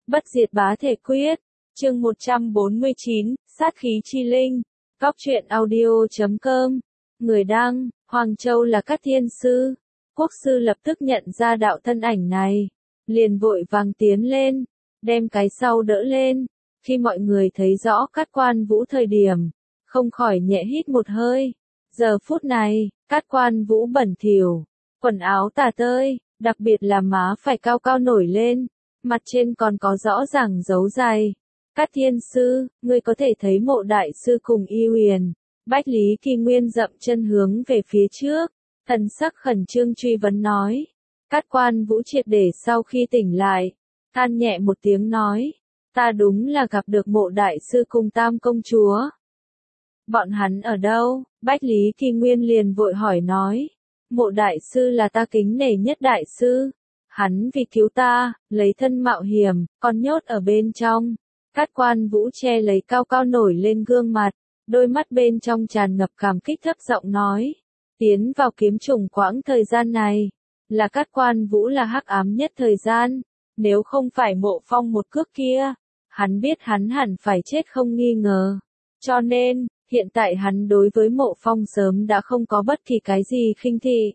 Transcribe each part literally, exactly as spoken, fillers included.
Bất diệt bá thể quyết, chương một trăm bốn mươi chín, sát khí chi linh, góc truyện audio.com, người đăng, Hoàng Châu là Cát Thiên Sư. Quốc sư lập tức nhận ra đạo thân ảnh này, liền vội vàng tiến lên, đem cái sau đỡ lên. Khi mọi người thấy rõ Cát Quan Vũ thời điểm, không khỏi nhẹ hít một hơi. Giờ phút này, Cát Quan Vũ bẩn thỉu, quần áo tả tơi, đặc biệt là má phải cao cao nổi lên, mặt trên còn có rõ ràng dấu dài. Cát Thiên Sư, ngươi có thể thấy Mộ đại sư cùng Y Huyền. Bách Lý Kỳ Nguyên dậm chân hướng về phía trước, thần sắc khẩn trương truy vấn nói. Cát Quan Vũ triệt để sau khi tỉnh lại, than nhẹ một tiếng nói, ta đúng là gặp được Mộ đại sư cùng Tam công chúa. Bọn hắn ở đâu? Bách Lý Kỳ Nguyên liền vội hỏi nói. Mộ đại sư là ta kính nể nhất đại sư. Hắn vì cứu ta, lấy thân mạo hiểm, còn nhốt ở bên trong. Cát Quan Vũ che lấy cao cao nổi lên gương mặt, đôi mắt bên trong tràn ngập cảm kích thấp giọng nói. Tiến vào kiếm trùng quãng thời gian này, là Cát Quan Vũ là hắc ám nhất thời gian. Nếu không phải Mộ Phong một cước kia, hắn biết hắn hẳn phải chết không nghi ngờ. Cho nên, hiện tại hắn đối với Mộ Phong sớm đã không có bất kỳ cái gì khinh thị,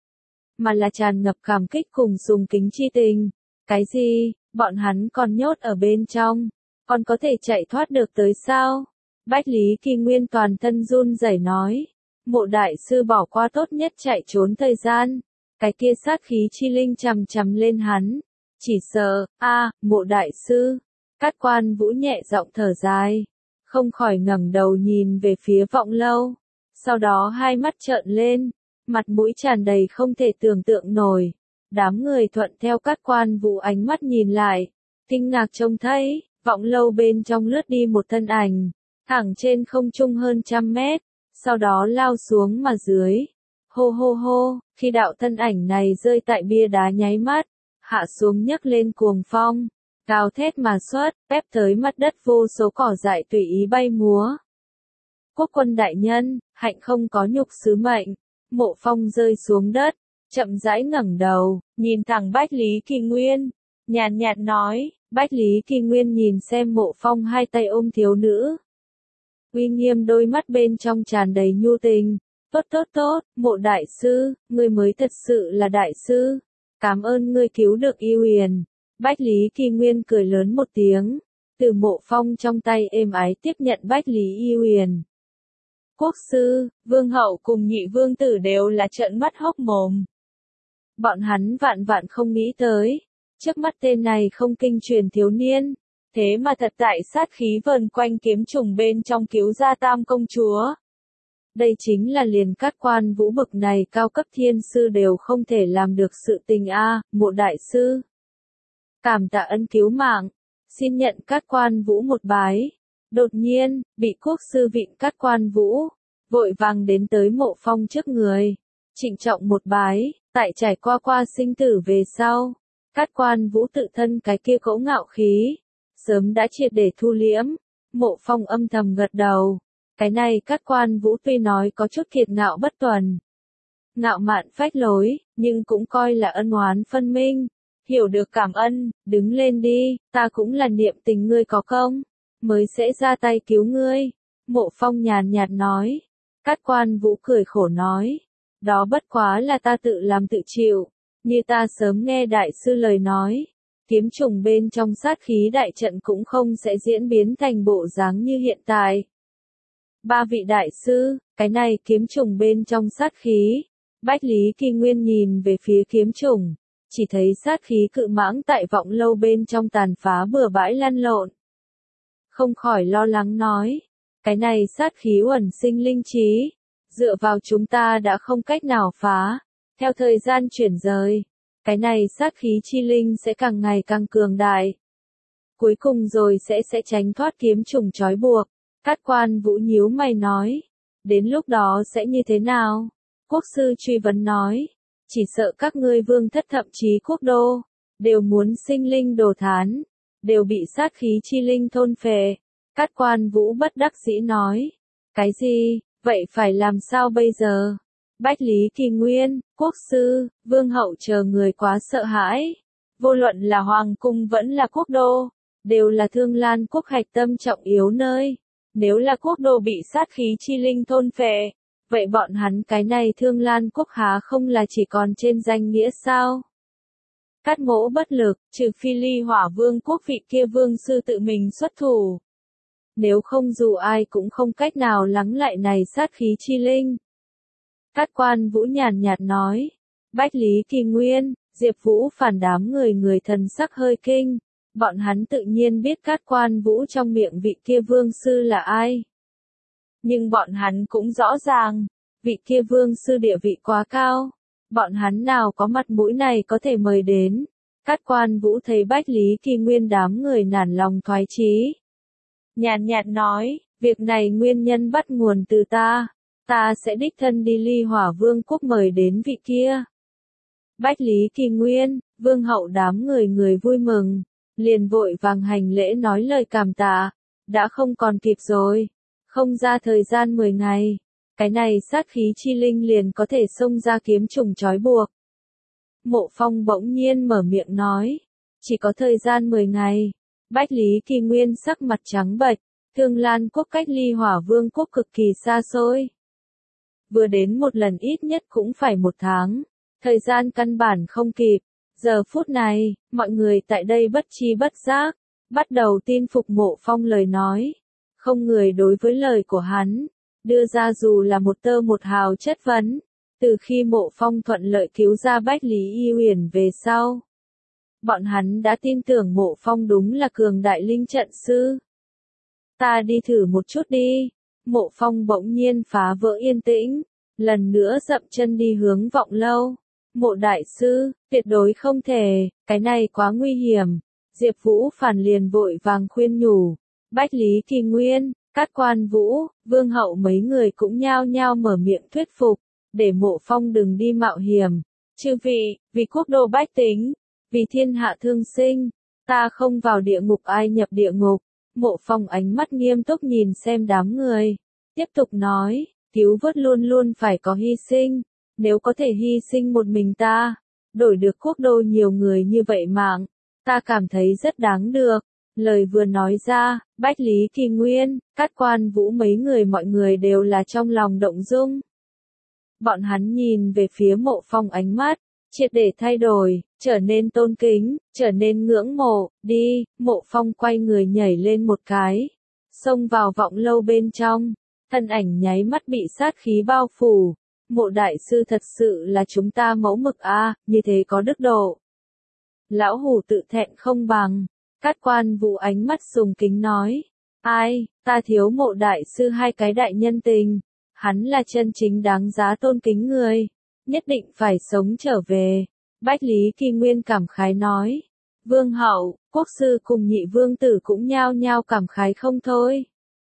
mà là tràn ngập cảm kích cùng sùng kính chi tình. Cái gì, bọn hắn còn nhốt ở bên trong, còn có thể chạy thoát được tới sao? Bách Lý Kỳ Nguyên toàn thân run rẩy nói, Mộ đại sư bỏ qua tốt nhất chạy trốn thời gian, cái kia sát khí chi linh chằm chằm lên hắn, chỉ sợ, a, Mộ đại sư. Cát Quan Vũ nhẹ giọng thở dài, không khỏi ngẩng đầu nhìn về phía Vọng Lâu, sau đó hai mắt trợn lên, mặt mũi tràn đầy không thể tưởng tượng nổi. Đám người thuận theo Cát Quan Vũ ánh mắt nhìn lại, kinh ngạc trông thấy, Vọng Lâu bên trong lướt đi một thân ảnh, thẳng trên không trung hơn trăm mét, sau đó lao xuống mà dưới. Hô hô hô, khi đạo thân ảnh này rơi tại bia đá nháy mắt, hạ xuống nhấc lên cuồng phong, gào thét mà xuất, ép tới mặt đất vô số cỏ dại tùy ý bay múa. Quốc quân đại nhân, hạnh không có nhục sứ mệnh. Mộ Phong rơi xuống đất, chậm rãi ngẩng đầu, nhìn thẳng Bách Lý Kỳ Nguyên, nhàn nhạt nói. Bách Lý Kỳ Nguyên nhìn xem Mộ Phong hai tay ôm thiếu nữ, uy nghiêm đôi mắt bên trong tràn đầy nhu tình. Tốt tốt tốt, Mộ đại sư, ngươi mới thật sự là đại sư. Cảm ơn ngươi cứu được Y Huyền. Bách Lý Kỳ Nguyên cười lớn một tiếng, từ Mộ Phong trong tay êm ái tiếp nhận Bách Lý Y Huyền. Quốc sư, vương hậu cùng nhị vương tử đều là trợn mắt hốc mồm. Bọn hắn vạn vạn không nghĩ tới, trước mắt tên này không kinh truyền thiếu niên, thế mà thật tại sát khí vờn quanh kiếm trùng bên trong cứu ra Tam công chúa. Đây chính là liền Cát Quan Vũ bực này cao cấp thiên sư đều không thể làm được sự tình a. Mộ đại sư, cảm tạ ân cứu mạng, xin nhận Cát Quan Vũ một bái. Đột nhiên, bị quốc sư vịn Cát Quan Vũ, vội vàng đến tới Mộ Phong trước người, trịnh trọng một bái. Tại trải qua qua sinh tử về sau, Cát Quan Vũ tự thân cái kia cỗ ngạo khí, sớm đã triệt để thu liễm. Mộ Phong âm thầm gật đầu, cái này Cát Quan Vũ tuy nói có chút kiệt ngạo bất tuần, ngạo mạn phách lối, nhưng cũng coi là ân oán phân minh, hiểu được cảm ân, đứng lên đi, ta cũng là niệm tình ngươi có công, mới sẽ ra tay cứu ngươi. Mộ Phong nhàn nhạt nói. Cát Quan Vũ cười khổ nói, đó bất quá là ta tự làm tự chịu, như ta sớm nghe đại sư lời nói, kiếm trùng bên trong sát khí đại trận cũng không sẽ diễn biến thành bộ dáng như hiện tại. Ba vị đại sư, cái này kiếm trùng bên trong sát khí. Bách Lý Kỳ Nguyên nhìn về phía kiếm trùng, chỉ thấy sát khí cự mãng tại Vọng Lâu bên trong tàn phá bừa bãi lăn lộn. Không khỏi lo lắng nói, cái này sát khí uẩn sinh linh trí, dựa vào chúng ta đã không cách nào phá. Theo thời gian chuyển rời, cái này sát khí chi linh sẽ càng ngày càng cường đại. Cuối cùng rồi sẽ sẽ tránh thoát kiếm trùng trói buộc. Cát Quan Vũ nhíu mày nói, đến lúc đó sẽ như thế nào? Quốc sư truy vấn nói, chỉ sợ các ngươi vương thất thậm chí quốc đô, đều muốn sinh linh đồ thán, đều bị sát khí chi linh thôn phệ. Cát Quan Vũ bất đắc dĩ nói, cái gì, vậy phải làm sao bây giờ? Bách Lý Kỳ Nguyên, quốc sư, vương hậu chờ người quá sợ hãi. Vô luận là hoàng cung vẫn là quốc đô, đều là Thương Lan quốc hạch tâm trọng yếu nơi. Nếu là quốc đô bị sát khí chi linh thôn phệ, vậy bọn hắn cái này Thương Lan quốc há không là chỉ còn trên danh nghĩa sao? Cát Mỗ bất lực, trừ phi Ly Hỏa Vương quốc vị kia vương sư tự mình xuất thủ. Nếu không dù ai cũng không cách nào lắng lại này sát khí chi linh. Cát Quan Vũ nhàn nhạt nói. Bách Lý Kỳ Nguyên, Diệp Vũ phản đám người người thần sắc hơi kinh. Bọn hắn tự nhiên biết Cát Quan Vũ trong miệng vị kia vương sư là ai. Nhưng bọn hắn cũng rõ ràng, vị kia vương sư địa vị quá cao. Bọn hắn nào có mặt mũi này có thể mời đến. Cát Quan Vũ thấy Bách Lý Kỳ Nguyên đám người nản lòng thoái chí. Nhàn nhạt nói, việc này nguyên nhân bắt nguồn từ ta. Ta sẽ đích thân đi Ly Hỏa Vương quốc mời đến vị kia. Bách Lý Kỳ Nguyên, Vương hậu đám người người vui mừng. Liền vội vàng hành lễ nói lời cảm tạ. Đã không còn kịp rồi. Không ra thời gian mười ngày. Cái này sát khí chi linh liền có thể xông ra kiếm trùng trói buộc. Mộ Phong bỗng nhiên mở miệng nói. Chỉ có thời gian mười ngày. Bách Lý Kỳ Nguyên sắc mặt trắng bệch. Thương Lan quốc cách Ly Hỏa Vương quốc cực kỳ xa xôi. Vừa đến một lần ít nhất cũng phải một tháng. Thời gian căn bản không kịp. Giờ phút này, mọi người tại đây bất chi bất giác. Bắt đầu tin phục Mộ Phong lời nói. Không người đối với lời của hắn. Đưa ra dù là một tơ một hào chất vấn. Từ khi Mộ Phong thuận lợi cứu ra Bách Lý Y Uyển về sau. Bọn hắn đã tin tưởng Mộ Phong đúng là cường đại linh trận sư. Ta đi thử một chút đi. Mộ Phong bỗng nhiên phá vỡ yên tĩnh. Lần nữa dậm chân đi hướng Vọng Lâu. Mộ đại sư, tuyệt đối không thể, cái này quá nguy hiểm. Diệp Vũ phản liền vội vàng khuyên nhủ. Bách Lý Kỳ Nguyên, Cát Quan Vũ, Vương hậu mấy người cũng nhao nhao mở miệng thuyết phục. Để Mộ Phong đừng đi mạo hiểm. Chư vị, vì quốc đô bách tính, vì thiên hạ thương sinh, ta không vào địa ngục ai nhập địa ngục. Mộ Phong ánh mắt nghiêm túc nhìn xem đám người. Tiếp tục nói, cứu vớt luôn luôn phải có hy sinh. Nếu có thể hy sinh một mình ta, đổi được quốc đô nhiều người như vậy mạng, ta cảm thấy rất đáng được. Lời vừa nói ra, Bách Lý Kỳ Nguyên, Cát Quan Vũ mấy người mọi người đều là trong lòng động dung. Bọn hắn nhìn về phía Mộ Phong ánh mắt, triệt để thay đổi, trở nên tôn kính, trở nên ngưỡng mộ, đi, Mộ Phong quay người nhảy lên một cái, xông vào Vọng Lâu bên trong, thân ảnh nháy mắt bị sát khí bao phủ. Mộ đại sư thật sự là chúng ta mẫu mực a, à, như thế có đức độ. Lão hủ tự thẹn không bằng. Cát Quan Vũ ánh mắt sùng kính nói. Ai, ta thiếu Mộ đại sư hai cái đại nhân tình. Hắn là chân chính đáng giá tôn kính người. Nhất định phải sống trở về. Bách Lý Kỳ Nguyên cảm khái nói. Vương hậu, quốc sư cùng nhị vương tử cũng nhao nhao cảm khái không thôi.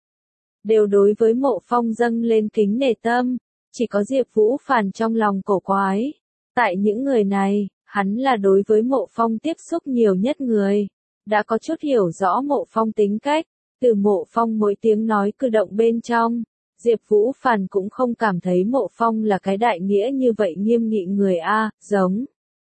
Đều đối với Mộ Phong dâng lên kính nể tâm. Chỉ có Diệp Vũ phản trong lòng cổ quái. Tại những người này, hắn là đối với Mộ Phong tiếp xúc nhiều nhất người. Đã có chút hiểu rõ Mộ Phong tính cách. Từ Mộ Phong mỗi tiếng nói cử động bên trong. Diệp Vũ phản cũng không cảm thấy Mộ Phong là cái đại nghĩa như vậy nghiêm nghị người A, giống.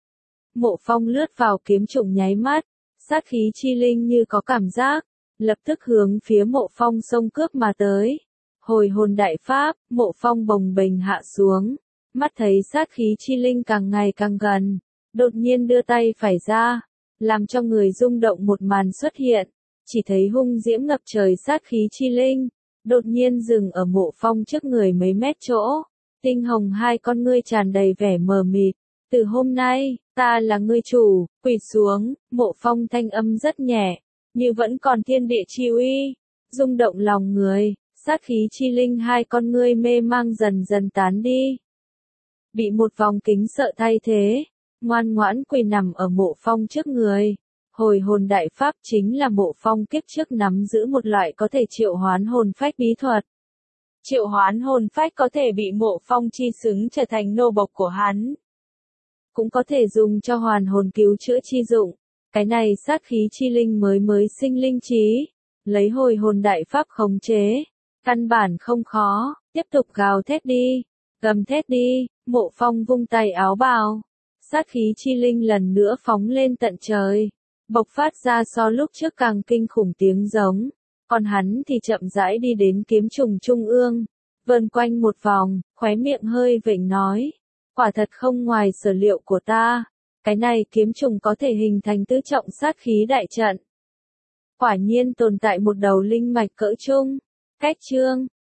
Mộ Phong lướt vào kiếm trùng nháy mắt. Sát khí chi linh như có cảm giác. Lập tức hướng phía Mộ Phong xông cướp mà tới. Hồi hồn đại pháp, Mộ Phong bồng bềnh hạ xuống. Mắt thấy sát khí chi linh càng ngày càng gần. Đột nhiên đưa tay phải ra. Làm cho người rung động một màn xuất hiện. Chỉ thấy hung diễm ngập trời sát khí chi linh. Đột nhiên dừng ở Mộ Phong trước người mấy mét chỗ. Tinh hồng hai con ngươi tràn đầy vẻ mờ mịt. Từ hôm nay, ta là ngươi chủ, quỳ xuống. Mộ Phong thanh âm rất nhẹ. Như vẫn còn thiên địa chi uy. Rung động lòng người. Sát khí chi linh hai con ngươi mê mang dần dần tán đi. Bị một vòng kính sợ thay thế. Ngoan ngoãn quỳ nằm ở Mộ Phong trước người. Hồi hồn đại pháp chính là Mộ Phong kiếp trước nắm giữ một loại có thể triệu hoán hồn phách bí thuật. Triệu hoán hồn phách có thể bị Mộ Phong chi xứng trở thành nô bộc của hắn. Cũng có thể dùng cho hoàn hồn cứu chữa chi dụng. Cái này sát khí chi linh mới mới sinh linh trí. Lấy hồi hồn đại pháp khống chế. Căn bản không khó, tiếp tục gào thét đi, gầm thét đi, Mộ Phong vung tay áo bào. Sát khí chi linh lần nữa phóng lên tận trời. bộc phát ra so lúc trước càng kinh khủng tiếng giống. Còn hắn thì chậm rãi đi đến kiếm trùng trung ương, vần quanh một vòng, khóe miệng hơi vểnh nói. Quả thật không ngoài sở liệu của ta. Cái này kiếm trùng có thể hình thành tứ trọng sát khí đại trận. Quả nhiên tồn tại một đầu linh mạch cỡ trung. Cách chương